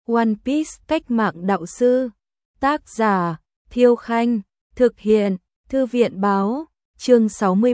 One Piece cách mạng đạo sư. Tác giả Thiêu Khanh. Thực hiện Thư viện báo. Chương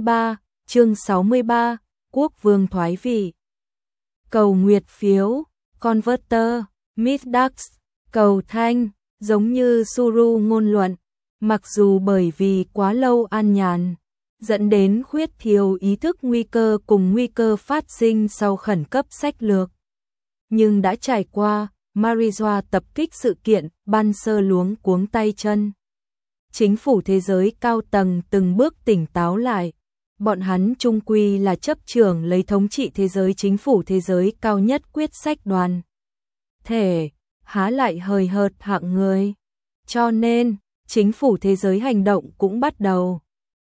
63. Quốc vương thoái vị. Cầu nguyệt phiếu. Converter. Middax. Cầu thanh. Giống như Suru ngôn luận. Mặc dù bởi vì quá lâu an nhàn, dẫn đến khuyết thiếu ý thức nguy cơ cùng nguy cơ phát sinh sau khẩn cấp sách lược. Nhưng đã trải qua Marijoa tập kích sự kiện, ban sơ luống cuống tay chân. Chính phủ thế giới cao tầng từng bước tỉnh táo lại. Bọn hắn chung quy là chấp trưởng lấy thống trị thế giới, chính phủ thế giới cao nhất quyết sách đoàn thể, há lại hời hợt hạng người. Cho nên, chính phủ thế giới hành động cũng bắt đầu.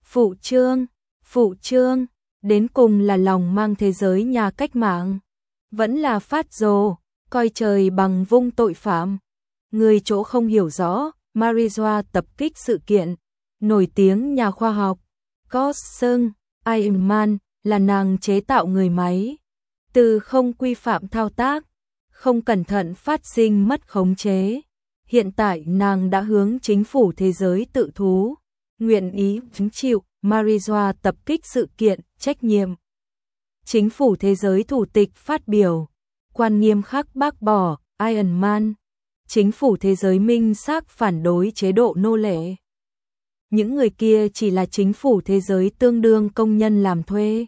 Phụ trương, đến cùng là lòng mang thế giới nhà cách mạng. Vẫn là phát rồ, coi trời bằng vung tội phạm. Người chỗ không hiểu rõ, Marijoa tập kích sự kiện. Nổi tiếng nhà khoa học, Cosson, Iron Man, là nàng chế tạo người máy. Từ không quy phạm thao tác, không cẩn thận phát sinh mất khống chế. Hiện tại nàng đã hướng chính phủ thế giới tự thú, nguyện ý gánh chịu Marijoa tập kích sự kiện trách nhiệm. Chính phủ thế giới thủ tịch phát biểu, quan nghiêm khắc bác bỏ Iron Man. Chính phủ thế giới minh xác phản đối chế độ nô lệ. Những người kia chỉ là chính phủ thế giới tương đương công nhân làm thuê.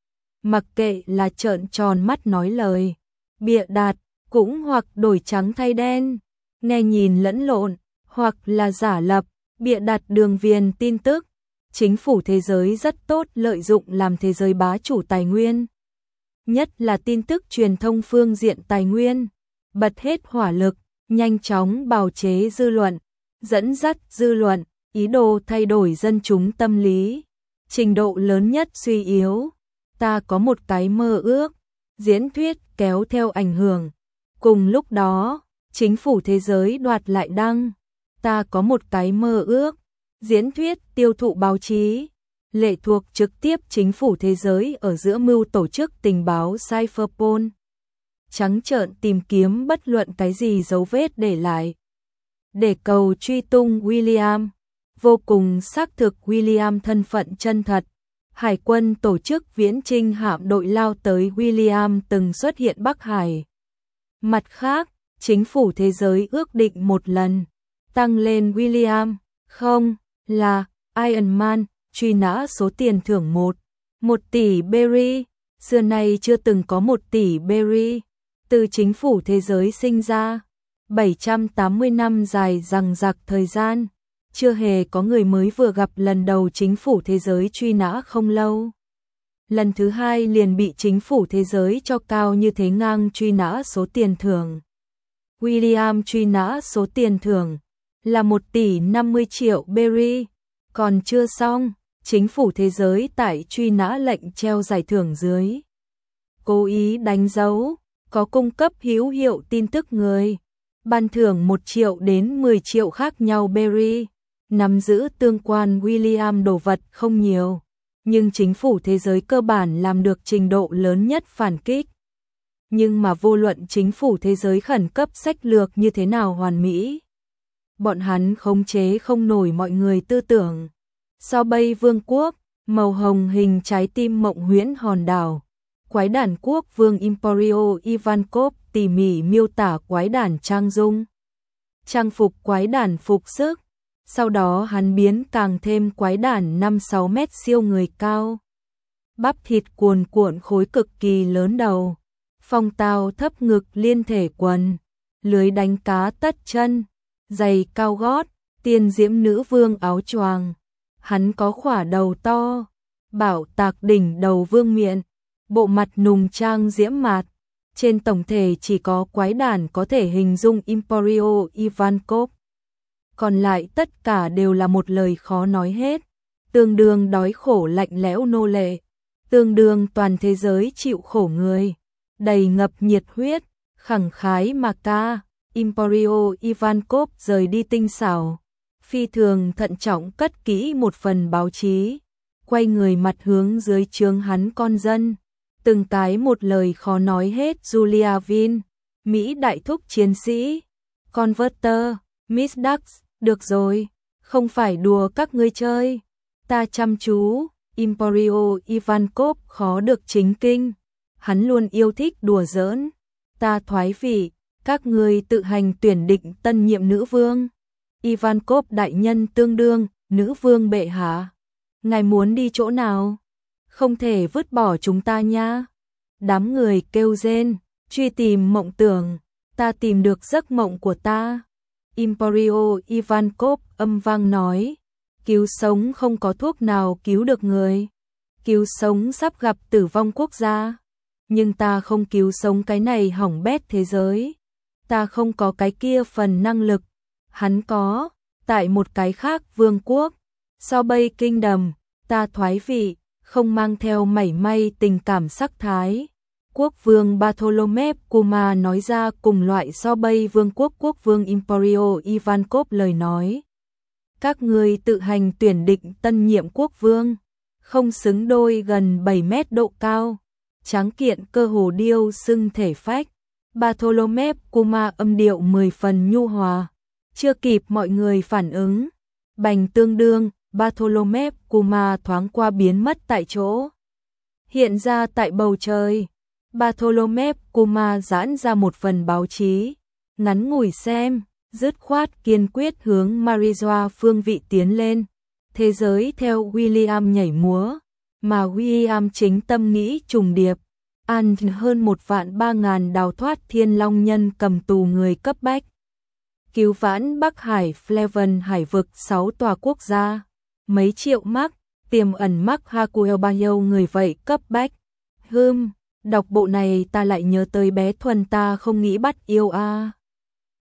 Mặc kệ là trợn tròn mắt nói lời, bịa đặt, cũng hoặc đổi trắng thay đen, nghe nhìn lẫn lộn, hoặc là giả lập, bịa đặt đường viền tin tức. Chính phủ thế giới rất tốt lợi dụng làm thế giới bá chủ tài nguyên. Nhất là tin tức truyền thông phương diện tài nguyên. Bật hết hỏa lực, nhanh chóng bào chế dư luận, dẫn dắt dư luận, ý đồ thay đổi dân chúng tâm lý. Trình độ lớn nhất suy yếu. Ta có một cái mơ ước. Diễn thuyết kéo theo ảnh hưởng. Cùng lúc đó, chính phủ thế giới đoạt lại đăng. Ta có một cái mơ ước. Diễn thuyết tiêu thụ báo chí. Lệ thuộc trực tiếp chính phủ thế giới ở giữa mưu tổ chức tình báo Cypherpol. Trắng trợn tìm kiếm bất luận cái gì dấu vết để lại. Để cầu truy tung William. Vô cùng xác thực William thân phận chân thật. Hải quân tổ chức viễn chinh hạm đội lao tới William từng xuất hiện Bắc Hải. Mặt khác, chính phủ thế giới ước định một lần tăng lên William, không, là Iron Man, truy nã số tiền thưởng 1 tỷ berry. Xưa nay chưa từng có 1 tỷ berry từ chính phủ thế giới sinh ra. 780 năm dài dằng dặc thời gian, chưa hề có người mới vừa gặp lần đầu chính phủ thế giới truy nã không lâu. Lần thứ hai liền bị chính phủ thế giới cho cao như thế ngang truy nã số tiền thưởng. William truy nã số tiền thưởng là 1 tỷ 50 triệu berry. Còn chưa xong, chính phủ thế giới tại truy nã lệnh treo giải thưởng dưới. Cố ý đánh dấu, có cung cấp hữu hiệu tin tức người. Ban thưởng 1 triệu đến 10 triệu khác nhau berry. Nắm giữ tương quan William đồ vật không nhiều, nhưng chính phủ thế giới cơ bản làm được trình độ lớn nhất phản kích. Nhưng mà vô luận chính phủ thế giới khẩn cấp sách lược như thế nào hoàn mỹ, bọn hắn khống chế không nổi mọi người tư tưởng. Sao Bay Vương quốc, màu hồng hình trái tim mộng huyễn hòn đảo. Quái đản quốc vương Emporio Ivankov tỉ mỉ miêu tả quái đản trang dung. Trang phục quái đản phục sức. Sau đó hắn biến càng thêm quái đản 5-6 mét siêu người cao. Bắp thịt cuồn cuộn khối cực kỳ lớn đầu. Phong tao thấp ngực liên thể quần. Lưới đánh cá tất chân. Giày cao gót. Tiên diễm nữ vương áo choàng. Hắn có khỏa đầu to. Bảo tạc đỉnh đầu vương miện. Bộ mặt nùng trang diễm mạt. Trên tổng thể chỉ có quái đản có thể hình dung Emporio Ivankov. Còn lại tất cả đều là một lời khó nói hết. Tương đương đói khổ lạnh lẽo nô lệ. Tương đương toàn thế giới chịu khổ người. Đầy ngập nhiệt huyết, khẳng khái mà ca. Emporio Ivankov rời đi tinh xảo. Phi thường thận trọng cất kỹ một phần báo chí. Quay người mặt hướng dưới trướng hắn con dân. Từng cái một lời khó nói hết. Julia Vin, Mỹ đại thúc chiến sĩ. Converter, Miss Ducks, được rồi, không phải đùa các ngươi chơi. Ta chăm chú, Emporio Ivankov khó được chính kinh. Hắn luôn yêu thích đùa giỡn. Ta thoái vị, các ngươi tự hành tuyển định tân nhiệm nữ vương. Ivankov đại nhân tương đương, nữ vương bệ hạ. Ngài muốn đi chỗ nào? Không thể vứt bỏ chúng ta nha. Đám người kêu rên, truy tìm mộng tưởng. Ta tìm được giấc mộng của ta. Emporio Ivankov âm vang nói. Cứu sống không có thuốc nào cứu được người. Cứu sống sắp gặp tử vong quốc gia. Nhưng ta không cứu sống cái này hỏng bét thế giới. Ta không có cái kia phần năng lực. Hắn có, tại một cái khác vương quốc. So bay kinh đầm, ta thoái vị, không mang theo mảy may tình cảm sắc thái. Quốc vương Bartholomew Kuma nói ra cùng loại so bay vương quốc quốc vương Emporio Ivankov lời nói. Các ngươi tự hành tuyển định tân nhiệm quốc vương, không xứng đôi gần 7 mét độ cao, tráng kiện cơ hồ điêu xưng thể phách. Bartholomew Kuma âm điệu 10 phần nhu hòa, chưa kịp mọi người phản ứng. Bành tương đương, Bartholomew Kuma thoáng qua biến mất tại chỗ. Hiện ra tại bầu trời, Bartholomew Kuma giãn ra một phần báo chí, ngắn ngủi xem, dứt khoát kiên quyết hướng Marijoa phương vị tiến lên. Thế giới theo William nhảy múa, mà William chính tâm nghĩ trùng điệp. An hơn 1.300.000 đào thoát thiên long nhân cầm tù người cấp bách. Cứu vãn Bắc Hải Fleven hải vực 6 tòa quốc gia. Mấy triệu mắc, tiềm ẩn mắc Hakuel bao nhiêu người vậy cấp bách. Đọc bộ này ta lại nhớ tới bé Thuần ta không nghĩ bắt yêu a.